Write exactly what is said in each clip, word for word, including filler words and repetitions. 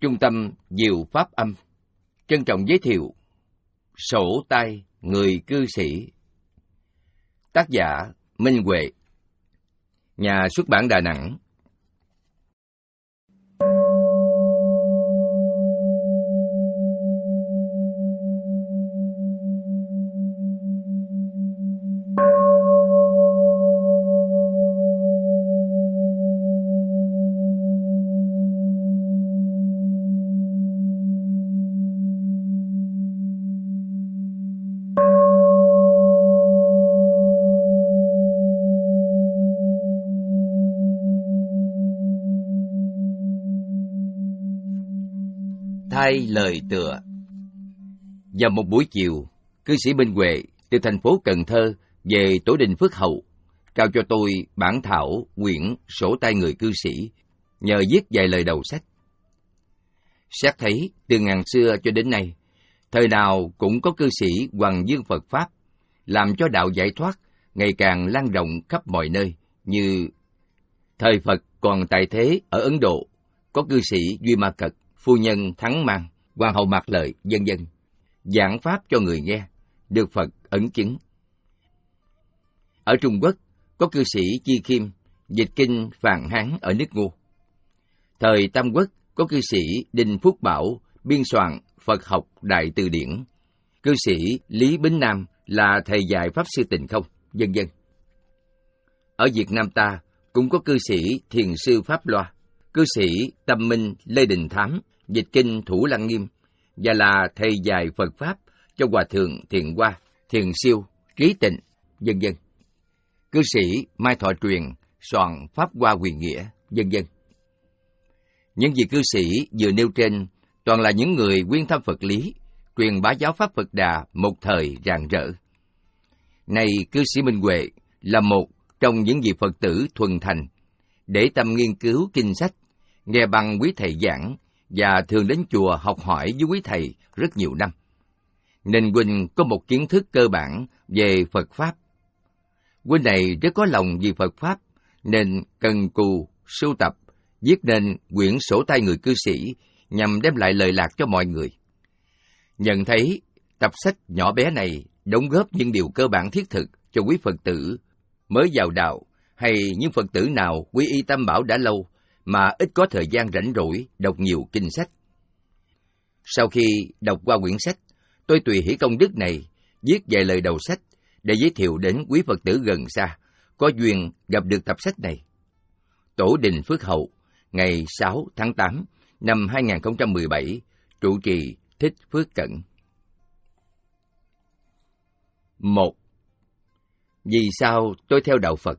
Trung tâm Diệu Pháp Âm trân trọng giới thiệu Sổ tay người cư sĩ. Tác giả Minh Huệ, nhà xuất bản Đà Nẵng. Thay lời tựa. Vào một buổi chiều, cư sĩ Minh Huệ từ thành phố Cần Thơ về Tổ đình Phước Hậu, trao cho tôi bản thảo quyển Sổ tay người cư sĩ, nhờ viết vài lời đầu sách. Xét thấy từ ngàn xưa cho đến nay, thời nào cũng có cư sĩ hoằng dương Phật Pháp, làm cho đạo giải thoát ngày càng lan rộng khắp mọi nơi, như thời Phật còn tại thế ở Ấn Độ, có cư sĩ Duy Ma Cật, phu nhân Thắng Mang, hoàng hậu Mạc Lợi, vân vân, giảng pháp cho người nghe, được Phật ấn chứng. Ở Trung Quốc, có cư sĩ Chi Khiêm dịch kinh Phạn Hán ở nước Ngô. Thời Tam Quốc, có cư sĩ Đinh Phúc Bảo biên soạn Phật học Đại Từ Điển. Cư sĩ Lý Bính Nam là thầy dạy Pháp Sư Tịnh Không, vân vân. Ở Việt Nam ta cũng có cư sĩ Thiền sư Pháp Loa, cư sĩ Tâm Minh Lê Đình Thám dịch kinh Thủ Lăng Nghiêm và là thầy dạy Phật Pháp cho Hòa Thượng Thiện Hoa, Thiền Siêu, Trí Tịnh, vân vân. Cư sĩ Mai Thọ Truyền soạn Pháp Hoa Huyền Nghĩa, vân vân. Những vị cư sĩ vừa nêu trên toàn là những người quyên thâm Phật lý, truyền bá giáo pháp Phật Đà một thời rạng rỡ. Nay cư sĩ Minh Huệ là một trong những vị Phật tử thuần thành, để tâm nghiên cứu kinh sách, nghe băng quý thầy giảng và thường đến chùa học hỏi với quý thầy rất nhiều năm, nên huynh có một kiến thức cơ bản về Phật Pháp. Huynh này rất có lòng vì Phật Pháp, nên cần cù sưu tập, viết nên quyển Sổ tay người cư sĩ nhằm đem lại lời lạc cho mọi người. Nhận thấy tập sách nhỏ bé này đóng góp những điều cơ bản thiết thực cho quý Phật tử mới vào đạo, hay những Phật tử nào quy y Tam Bảo đã lâu mà ít có thời gian rảnh rỗi đọc nhiều kinh sách. Sau khi đọc qua quyển sách, tôi tùy hỷ công đức này, viết vài lời đầu sách để giới thiệu đến quý Phật tử gần xa có duyên gặp được tập sách này. Tổ đình Phước Hậu, ngày sáu tháng tám năm hai nghìn không trăm mười bảy, trụ trì Thích Phước Cận. Một. Vì sao tôi theo đạo Phật?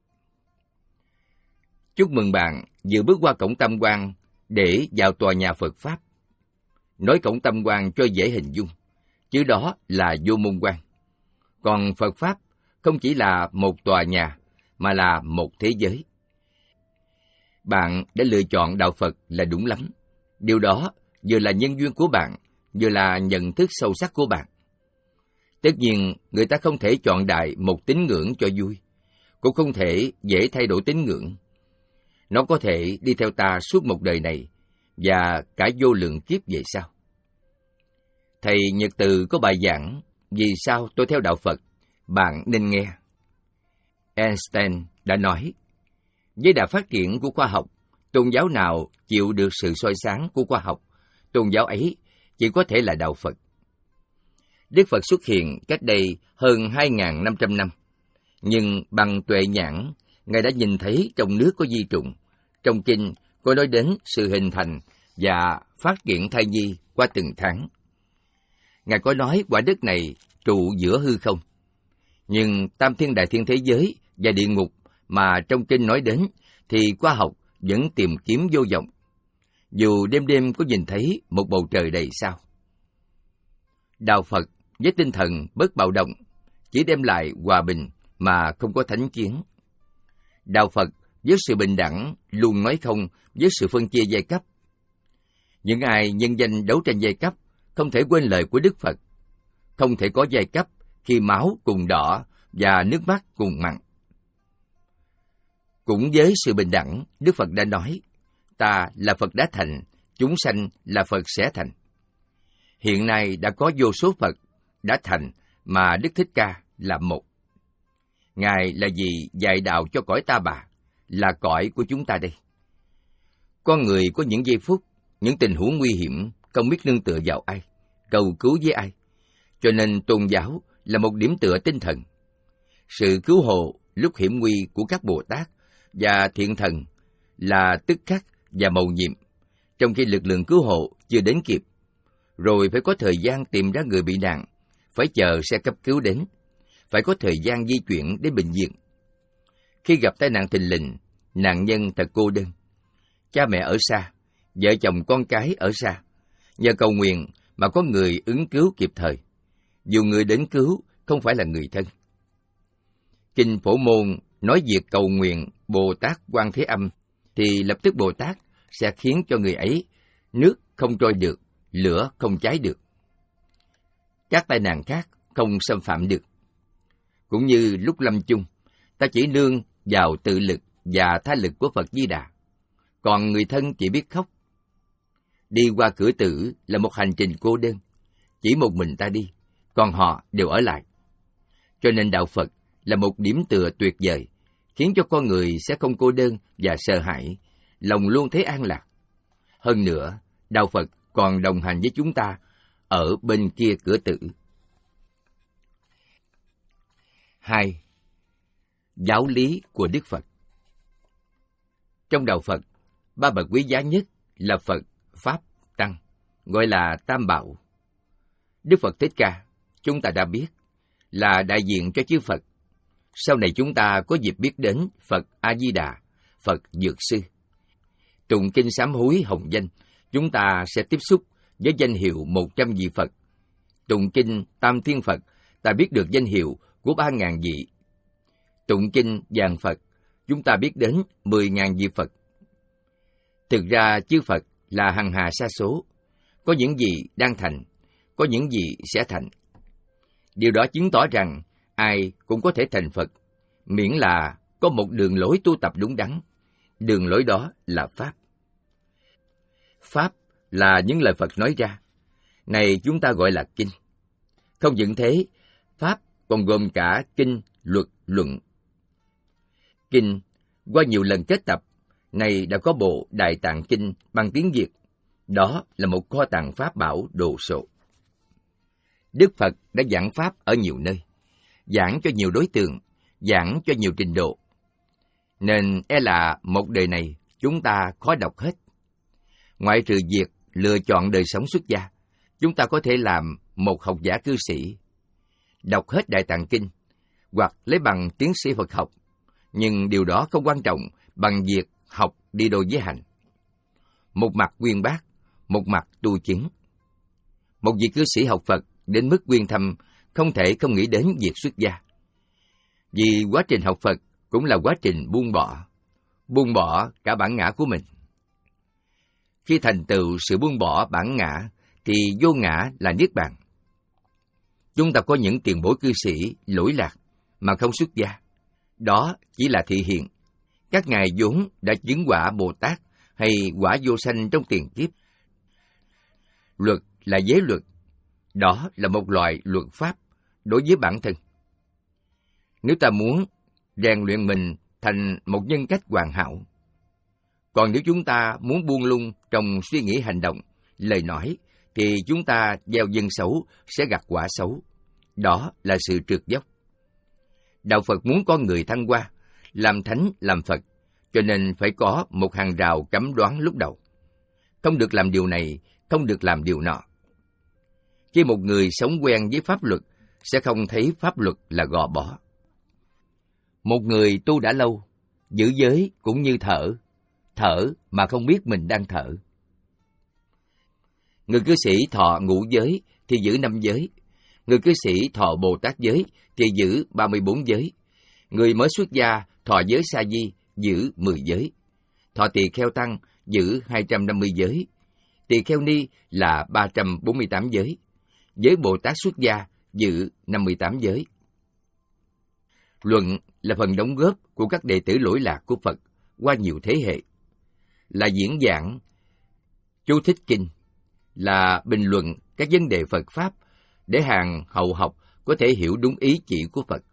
Chúc mừng bạn vừa bước qua cổng Tam Quan để vào tòa nhà Phật Pháp. Nói cổng Tam Quan cho dễ hình dung, chứ đó là vô môn quan. Còn Phật Pháp không chỉ là một tòa nhà, mà là một thế giới. Bạn đã lựa chọn đạo Phật là đúng lắm. Điều đó vừa là nhân duyên của bạn, vừa là nhận thức sâu sắc của bạn. Tất nhiên, người ta không thể chọn đại một tín ngưỡng cho vui, cũng không thể dễ thay đổi tín ngưỡng. Nó có thể đi theo ta suốt một đời này, và cả vô lượng kiếp về sau. Thầy Nhật Từ có bài giảng Vì sao tôi theo đạo Phật, bạn nên nghe. Einstein đã nói, với đà phát triển của khoa học, tôn giáo nào chịu được sự soi sáng của khoa học, tôn giáo ấy chỉ có thể là đạo Phật. Đức Phật xuất hiện cách đây hơn hai nghìn năm trăm năm, nhưng bằng tuệ nhãn, Ngài đã nhìn thấy trong nước có di trùng. Trong kinh có nói đến sự hình thành và phát triển thai nhi qua từng tháng. Ngài có nói quả đất này trụ giữa hư không. Nhưng tam thiên đại thiên thế giới và địa ngục mà trong kinh nói đến thì khoa học vẫn tìm kiếm vô vọng, dù đêm đêm có nhìn thấy một bầu trời đầy sao. Đạo Phật với tinh thần bất bạo động chỉ đem lại hòa bình mà không có thánh chiến. Đạo Phật với sự bình đẳng luôn nói không với sự phân chia giai cấp. Những ai nhân danh đấu tranh giai cấp không thể quên lời của Đức Phật, không thể có giai cấp khi máu cùng đỏ và nước mắt cùng mặn. Cũng với sự bình đẳng, Đức Phật đã nói, ta là Phật đã thành, chúng sanh là Phật sẽ thành. Hiện nay đã có vô số Phật đã thành mà Đức Thích Ca là một. Ngài là gì dạy đạo cho cõi Ta Bà, là cõi của chúng ta đây. Con người có những giây phút, những tình huống nguy hiểm, không biết nương tựa vào ai, cầu cứu với ai. Cho nên tôn giáo là một điểm tựa tinh thần. Sự cứu hộ lúc hiểm nguy của các Bồ Tát và thiện thần là tức khắc và mầu nhiệm, trong khi lực lượng cứu hộ chưa đến kịp, rồi phải có thời gian tìm ra người bị nạn, phải chờ xe cấp cứu đến, phải có thời gian di chuyển đến bệnh viện. Khi gặp tai nạn thình lình, nạn nhân thật cô đơn. Cha mẹ ở xa, vợ chồng con cái ở xa, nhờ cầu nguyện mà có người ứng cứu kịp thời, dù người đến cứu không phải là người thân. Kinh Phổ Môn nói việc cầu nguyện Bồ Tát Quan Thế Âm, thì lập tức Bồ Tát sẽ khiến cho người ấy nước không trôi được, lửa không cháy được. Các tai nạn khác không xâm phạm được. Cũng như lúc lâm chung, ta chỉ nương vào tự lực và tha lực của Phật Di Đà, còn người thân chỉ biết khóc. Đi qua cửa tử là một hành trình cô đơn, chỉ một mình ta đi, còn họ đều ở lại. Cho nên đạo Phật là một điểm tựa tuyệt vời, khiến cho con người sẽ không cô đơn và sợ hãi, lòng luôn thấy an lạc. Hơn nữa, đạo Phật còn đồng hành với chúng ta ở bên kia cửa tử. Hai. Giáo lý của Đức Phật. Trong đạo Phật, ba bậc quý giá nhất là Phật, Pháp, Tăng, gọi là Tam Bảo. Đức Phật Thích Ca, chúng ta đã biết, là đại diện cho chư Phật. Sau này chúng ta có dịp biết đến Phật A-di-đà, Phật Dược Sư. Tụng kinh sám hối hồng danh, chúng ta sẽ tiếp xúc với danh hiệu một trăm vị Phật. Tụng kinh Tam Thiên Phật, ta biết được danh hiệu của ba ngàn vị. Tụng kinh Vàng Phật, chúng ta biết đến mười ngàn vị Phật. Thực ra chư Phật là hằng hà sa số, có những gì đang thành, có những gì sẽ thành. Điều đó chứng tỏ rằng ai cũng có thể thành Phật, miễn là có một đường lối tu tập đúng đắn. Đường lối đó là Pháp. Pháp là những lời Phật nói ra, này chúng ta gọi là kinh. Không những thế, Pháp còn gồm cả kinh, luật, luận. Kinh, qua nhiều lần kết tập, này đã có bộ Đại Tạng Kinh bằng tiếng Việt. Đó là một kho tàng Pháp bảo đồ sộ. Đức Phật đã giảng Pháp ở nhiều nơi, giảng cho nhiều đối tượng, giảng cho nhiều trình độ. Nên e là một đời này chúng ta khó đọc hết. Ngoại trừ việc lựa chọn đời sống xuất gia, chúng ta có thể làm một học giả cư sĩ, đọc hết Đại Tạng Kinh, hoặc lấy bằng tiến sĩ Phật học, nhưng điều đó không quan trọng bằng việc học đi đôi với hành. Một mặt uyên bác, một mặt tu chứng. Một vị cư sĩ học Phật đến mức uyên thâm, không thể không nghĩ đến việc xuất gia. Vì quá trình học Phật cũng là quá trình buông bỏ, buông bỏ cả bản ngã của mình. Khi thành tựu sự buông bỏ bản ngã, thì vô ngã là niết bàn. Chúng ta có những tiền bối cư sĩ lỗi lạc mà không xuất gia. Đó chỉ là thị hiện. Các ngài vốn đã chứng quả Bồ Tát hay quả vô sanh trong tiền kiếp. Luật là giới luật. Đó là một loại luật pháp đối với bản thân. Nếu ta muốn rèn luyện mình thành một nhân cách hoàn hảo, còn nếu chúng ta muốn buông lung trong suy nghĩ hành động, lời nói, thì chúng ta gieo nhân xấu sẽ gặt quả xấu. Đó là sự trượt dốc. Đạo Phật muốn con người thăng hoa, làm thánh làm Phật, cho nên phải có một hàng rào cấm đoán lúc đầu. Không được làm điều này, không được làm điều nọ. Khi một người sống quen với pháp luật, sẽ không thấy pháp luật là gò bó. Một người tu đã lâu, giữ giới cũng như thở, thở mà không biết mình đang thở. Người cư sĩ thọ ngũ giới thì giữ năm giới, người cư sĩ thọ Bồ Tát giới thì giữ ba mươi bốn giới, người mới xuất gia thọ giới sa di giữ mười giới, thọ tỳ kheo tăng giữ hai trăm năm mươi giới, tỳ kheo ni là ba trăm bốn mươi tám giới, giới Bồ Tát xuất gia giữ năm mươi tám giới. Luận là phần đóng góp của các đệ tử lỗi lạc của Phật qua nhiều thế hệ, là diễn giảng Chú thích kinh là bình luận các vấn đề Phật Pháp để hàng hậu học có thể hiểu đúng ý chỉ của Phật.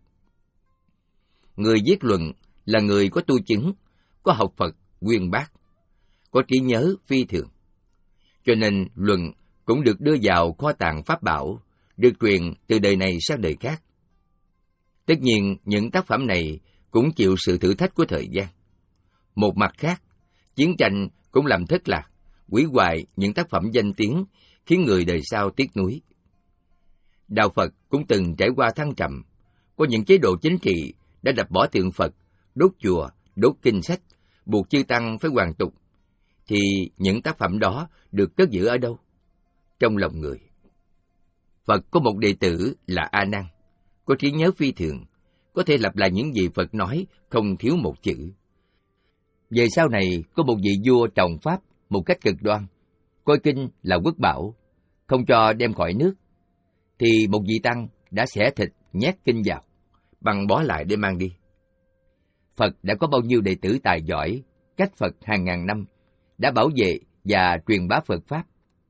Người viết luận là người có tu chứng, có học Phật uyên bác, có trí nhớ phi thường. Cho nên luận cũng được đưa vào kho tàng Pháp bảo, được truyền từ đời này sang đời khác. Tất nhiên, những tác phẩm này cũng chịu sự thử thách của thời gian. Một mặt khác, chiến tranh cũng làm thất lạc, hủy hoại những tác phẩm danh tiếng, khiến người đời sau tiếc nuối. Đạo Phật cũng từng trải qua thăng trầm, có những chế độ chính trị đã đập bỏ tượng Phật, đốt chùa, đốt kinh sách, buộc chư tăng phải hoàn tục, thì những tác phẩm đó được cất giữ ở đâu? Trong lòng người. Phật có một đệ tử là A Nan, có trí nhớ phi thường, có thể lặp lại những gì Phật nói, không thiếu một chữ. Về sau này, có một vị vua trọng pháp một cách cực đoan, coi kinh là quốc bảo, không cho đem khỏi nước, thì một vị tăng đã xẻ thịt nhét kinh vào, bằng bó lại để mang đi. Phật đã có bao nhiêu đệ tử tài giỏi, cách Phật hàng ngàn năm, đã bảo vệ và truyền bá Phật Pháp.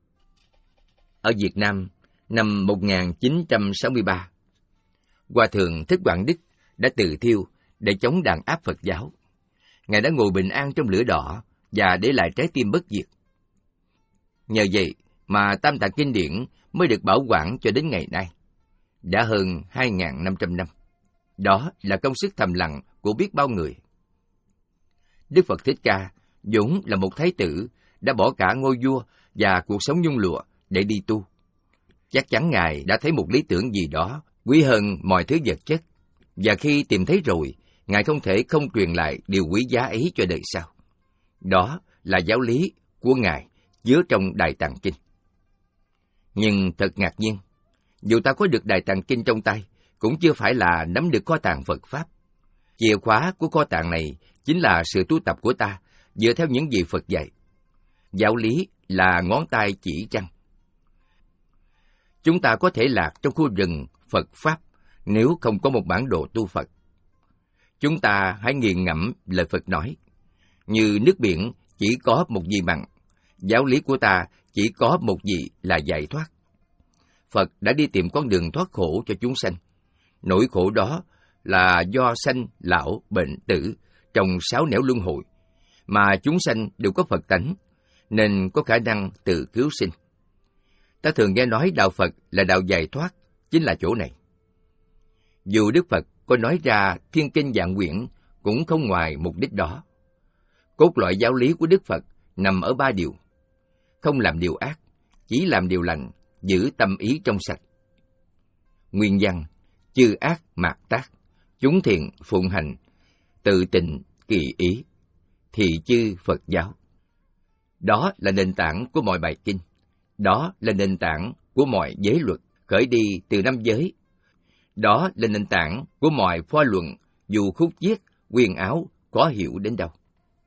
Ở Việt Nam, năm một nghìn chín trăm sáu mươi ba, Hòa thượng Thích Quảng Đức đã tự thiêu để chống đàn áp Phật giáo. Ngài đã ngồi bình an trong lửa đỏ và để lại trái tim bất diệt. Nhờ vậy mà Tam Tạng Kinh Điển mới được bảo quản cho đến ngày nay, đã hơn hai nghìn năm trăm năm. Đó là công sức thầm lặng của biết bao người. Đức Phật Thích Ca vốn là một thái tử, đã bỏ cả ngôi vua và cuộc sống nhung lụa để đi tu. Chắc chắn Ngài đã thấy một lý tưởng gì đó quý hơn mọi thứ vật chất, và khi tìm thấy rồi, Ngài không thể không truyền lại điều quý giá ấy cho đời sau. Đó là giáo lý của Ngài chứa trong Đại Tạng Kinh. Nhưng thật ngạc nhiên, dù ta có được Đại Tạng Kinh trong tay, cũng chưa phải là nắm được kho tàng Phật Pháp. Chìa khóa của kho tàng này chính là sự tu tập của ta, dựa theo những gì Phật dạy. Giáo lý là ngón tay chỉ trăng. Chúng ta có thể lạc trong khu rừng Phật Pháp nếu không có một bản đồ tu Phật. Chúng ta hãy nghiền ngẫm lời Phật nói. Như nước biển chỉ có một gì mặn, giáo lý của ta chỉ có một gì là giải thoát. Phật đã đi tìm con đường thoát khổ cho chúng sanh. Nỗi khổ đó là do sanh, lão, bệnh, tử trong sáu nẻo luân hồi, mà chúng sanh đều có Phật tánh, nên có khả năng tự cứu sinh. Ta thường nghe nói đạo Phật là đạo giải thoát, chính là chỗ này. Dù Đức Phật có nói ra thiên kinh vạn quyển, cũng không ngoài mục đích đó. Cốt lõi giáo lý của Đức Phật nằm ở ba điều: không làm điều ác, chỉ làm điều lành, giữ tâm ý trong sạch. Nguyên văn: chư ác mạt tác, chúng thiện phụng hành, tự tịnh kỳ ý, thị chư Phật giáo. Đó là nền tảng của mọi bài kinh. Đó là nền tảng của mọi giới luật, khởi đi từ năm giới. Đó là nền tảng của mọi pho luận, dù khúc chiết, quyền áo, khó hiểu đến đâu.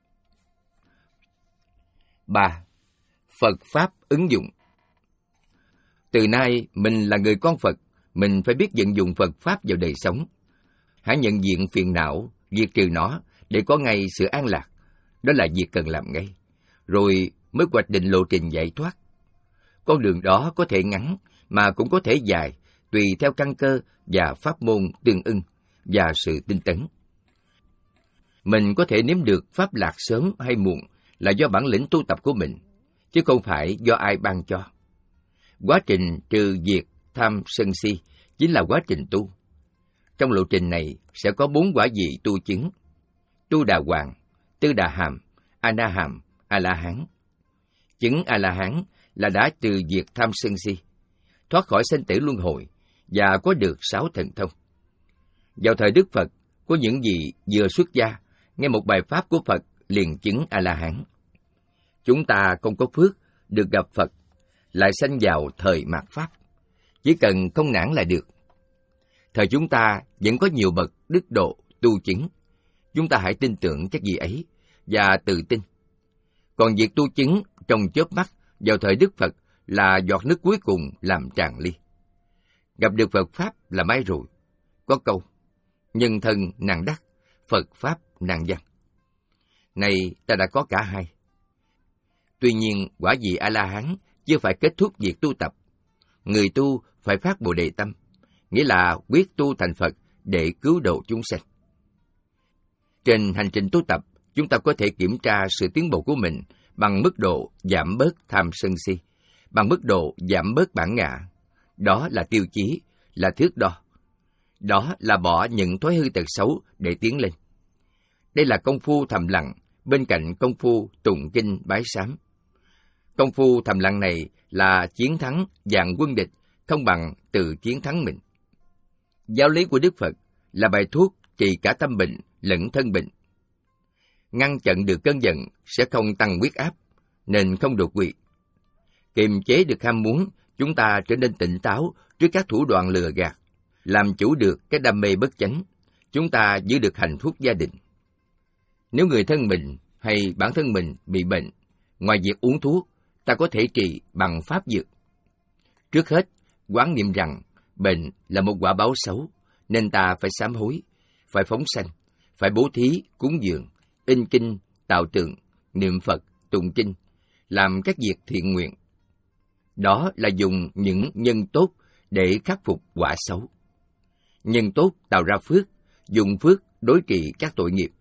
ba. Phật Pháp ứng dụng. Từ nay, mình là người con Phật, mình phải biết vận dụng Phật Pháp vào đời sống. Hãy nhận diện phiền não, diệt trừ nó, để có ngay sự an lạc. Đó là việc cần làm ngay. Rồi mới hoạch định lộ trình giải thoát. Con đường đó có thể ngắn, mà cũng có thể dài, tùy theo căn cơ và pháp môn tương ưng, và sự tinh tấn. Mình có thể nếm được pháp lạc sớm hay muộn là do bản lĩnh tu tập của mình, chứ không phải do ai ban cho. Quá trình trừ diệt tham sân si chính là quá trình tu. Trong lộ trình này sẽ có bốn quả vị tu chứng: tu đà hoàng, tư đà hàm, a na hàm, a la hán. Chứng a la hán là đã trừ diệt tham sân si, thoát khỏi sanh tử luân hồi và có được sáu thần thông. Vào thời Đức Phật, có những vị vừa xuất gia nghe một bài pháp của Phật liền chứng a la hán. Chúng ta không có phước được gặp Phật, lại sanh vào thời mạt pháp, chỉ cần không nản là được. Thời chúng ta vẫn có nhiều bậc đức độ tu chứng, chúng ta hãy tin tưởng các vị ấy và tự tin. Còn việc tu chứng trong chớp mắt vào thời Đức Phật là giọt nước cuối cùng làm tràn ly. Gặp được Phật Pháp là may rồi. Có câu: nhân thân năng đắc, Phật Pháp năng văn. Này ta đã có cả hai. Tuy nhiên, quả vị A-la-hán chưa phải kết thúc việc tu tập. Người tu phải phát Bồ Đề tâm, nghĩa là quyết tu thành Phật để cứu độ chúng sanh. Trên hành trình tu tập, chúng ta có thể kiểm tra sự tiến bộ của mình bằng mức độ giảm bớt tham sân si, bằng mức độ giảm bớt bản ngã. Đó là tiêu chí, là thước đo. Đó là bỏ những thói hư tật xấu để tiến lên. Đây là công phu thầm lặng, bên cạnh công phu tụng kinh bái sám. Công phu thầm lặng này là chiến thắng dạng quân địch, không bằng tự chiến thắng mình. Giáo lý của Đức Phật là bài thuốc trị cả tâm bệnh lẫn thân bệnh. Ngăn chặn được cơn giận sẽ không tăng huyết áp, nên không đột quỵ. Kiềm chế được ham muốn, chúng ta trở nên tỉnh táo trước các thủ đoạn lừa gạt. Làm chủ được cái đam mê bất chánh, chúng ta giữ được hạnh phúc gia đình. Nếu người thân mình hay bản thân mình bị bệnh, ngoài việc uống thuốc, ta có thể trị bằng pháp dược. Trước hết, quán niệm rằng bệnh là một quả báo xấu, nên ta phải sám hối, phải phóng sanh, phải bố thí, cúng dường, in kinh, tạo tượng, niệm Phật, tụng kinh, làm các việc thiện nguyện. Đó là dùng những nhân tốt để khắc phục quả xấu. Nhân tốt tạo ra phước, dùng phước đối trị các tội nghiệp.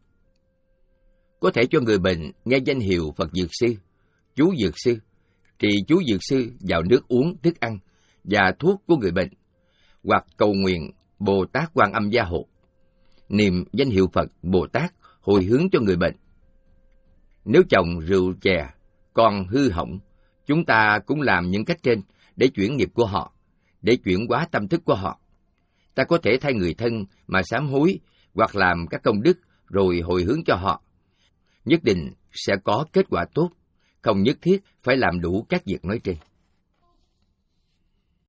Có thể cho người bệnh nghe danh hiệu Phật Dược Sư, Chú Dược Sư, trì chú Dược Sư vào nước uống, thức ăn và thuốc của người bệnh, hoặc cầu nguyện Bồ Tát Quan Âm Gia Hộ, niệm danh hiệu Phật Bồ Tát hồi hướng cho người bệnh. Nếu chồng rượu chè, con hư hỏng, chúng ta cũng làm những cách trên để chuyển nghiệp của họ, để chuyển hóa tâm thức của họ. Ta có thể thay người thân mà sám hối hoặc làm các công đức rồi hồi hướng cho họ. Nhất định sẽ có kết quả tốt, không nhất thiết phải làm đủ các việc nói trên.